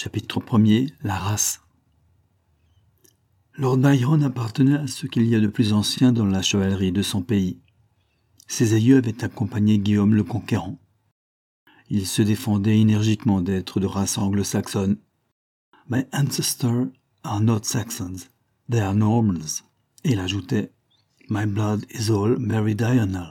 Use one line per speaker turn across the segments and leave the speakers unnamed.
Chapitre 1er. La race. Lord Byron appartenait à ce qu'il y a de plus ancien dans la chevalerie de son pays. Ses aïeux avaient accompagné Guillaume le Conquérant. Il se défendait énergiquement d'être de race anglo-saxonne. « My ancestors are not Saxons, they are Normans », et il ajoutait « My blood is all meridional »,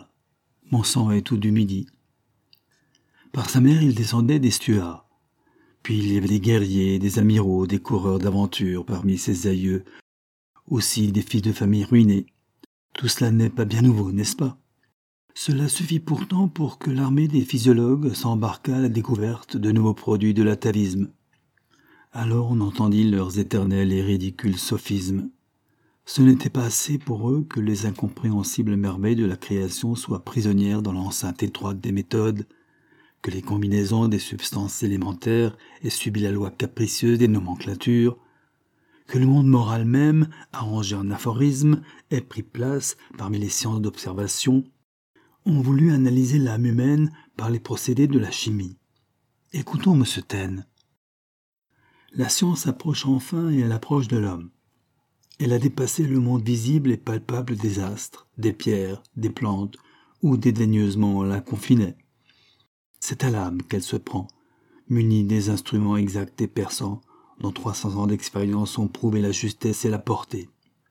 mon sang est tout du Midi. Par sa mère, il descendait des Stuarts. Puis il y avait des guerriers, des amiraux, des coureurs d'aventure parmi ses aïeux, aussi des fils de famille ruinés. Tout cela n'est pas bien nouveau, n'est-ce pas? Cela suffit pourtant pour que l'armée des physiologues s'embarquât à la découverte de nouveaux produits de l'atavisme. Alors on entendit leurs éternels et ridicules sophismes. Ce n'était pas assez pour eux que les incompréhensibles merveilles de la création soient prisonnières dans l'enceinte étroite des méthodes, que les combinaisons des substances élémentaires aient subi la loi capricieuse des nomenclatures, que le monde moral même, arrangé en aphorismes, ait pris place parmi les sciences d'observation, ont voulu analyser l'âme humaine par les procédés de la chimie. Écoutons M. Taine. La science approche enfin et elle approche de l'homme. Elle a dépassé le monde visible et palpable des astres, des pierres, des plantes, où dédaigneusement on la confinait. C'est à l'âme qu'elle se prend, munie des instruments exacts et perçants, dont 300 ans d'expérience ont prouvé la justesse et la portée.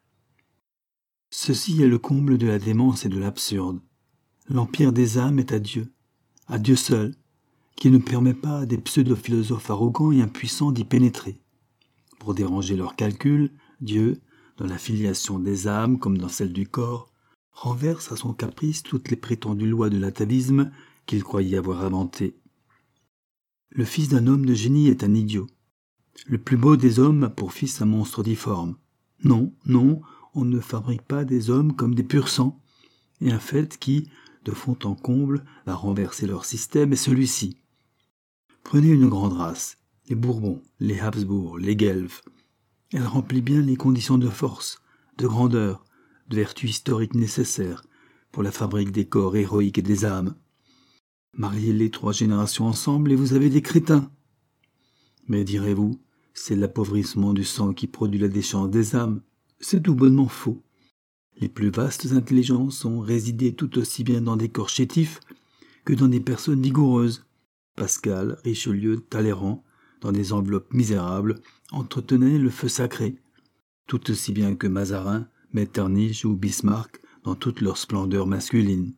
Ceci est le comble de la démence et de l'absurde. L'empire des âmes est à Dieu seul, qui ne permet pas à des pseudo-philosophes arrogants et impuissants d'y pénétrer. Pour déranger leurs calculs, Dieu, dans la filiation des âmes comme dans celle du corps, renverse à son caprice toutes les prétendues lois de l'atavisme qu'il croyait avoir inventées. Le fils d'un homme de génie est un idiot. Le plus beau des hommes a pour fils un monstre difforme. Non, on ne fabrique pas des hommes comme des pur sang. Et un fait qui, de fond en comble, va renverser leur système est celui-ci. Prenez une grande race, les Bourbons, les Habsbourg, les Guelfes. Elle remplit bien les conditions de force, de grandeur, de vertu historique nécessaires pour la fabrique des corps héroïques et des âmes. Mariez les 3 générations ensemble et vous avez des crétins. Mais direz-vous, c'est l'appauvrissement du sang qui produit la déchéance des âmes. C'est tout bonnement faux. Les plus vastes intelligences ont résidé tout aussi bien dans des corps chétifs que dans des personnes vigoureuses. Pascal, Richelieu, Talleyrand, dans des enveloppes misérables, entretenaient le feu sacré, tout aussi bien que Mazarin, Metternich ou Bismarck dans toute leur splendeur masculine.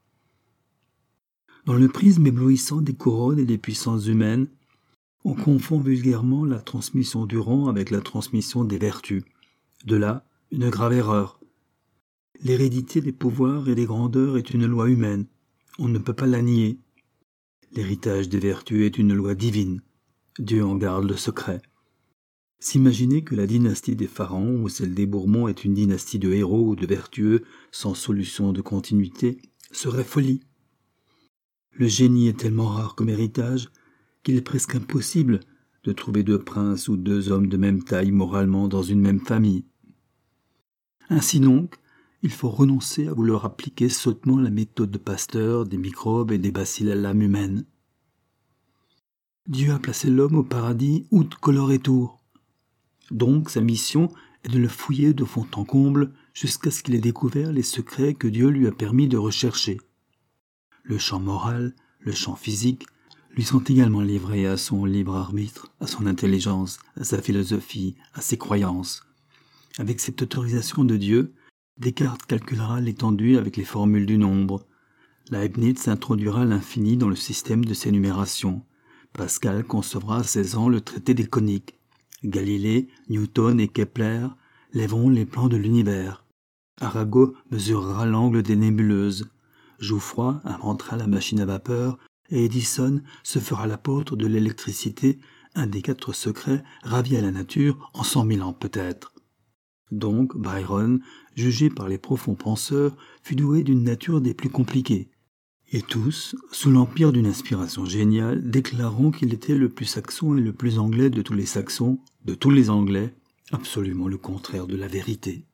Dans le prisme éblouissant des couronnes et des puissances humaines, on confond vulgairement la transmission du rang avec la transmission des vertus. De là, une grave erreur. L'hérédité des pouvoirs et des grandeurs est une loi humaine. On ne peut pas la nier. L'héritage des vertus est une loi divine. Dieu en garde le secret. S'imaginer que la dynastie des pharaons ou celle des Bourbons est une dynastie de héros ou de vertueux sans solution de continuité serait folie. Le génie est tellement rare comme héritage qu'il est presque impossible de trouver 2 princes ou 2 hommes de même taille moralement dans une même famille. Ainsi donc, il faut renoncer à vouloir appliquer sottement la méthode de Pasteur des microbes et des bacilles à l'âme humaine. Dieu a placé l'homme au paradis out color et tour. Donc sa mission est de le fouiller de fond en comble jusqu'à ce qu'il ait découvert les secrets que Dieu lui a permis de rechercher. Le champ moral, le champ physique, lui sont également livrés à son libre arbitre, à son intelligence, à sa philosophie, à ses croyances. Avec cette autorisation de Dieu, Descartes calculera l'étendue avec les formules du nombre. Leibniz introduira l'infini dans le système de ses numérations. Pascal concevra à 16 ans le traité des coniques. Galilée, Newton et Kepler lèveront les plans de l'univers. Arago mesurera l'angle des nébuleuses. Jouffroy inventera la machine à vapeur et Edison se fera l'apôtre de l'électricité, un des 4 secrets ravis à la nature en 100 000 ans peut-être. Donc Byron, jugé par les profonds penseurs, fut doué d'une nature des plus compliquées. Et tous, sous l'empire d'une inspiration géniale, déclareront qu'il était le plus saxon et le plus anglais de tous les saxons, de tous les anglais, absolument le contraire de la vérité.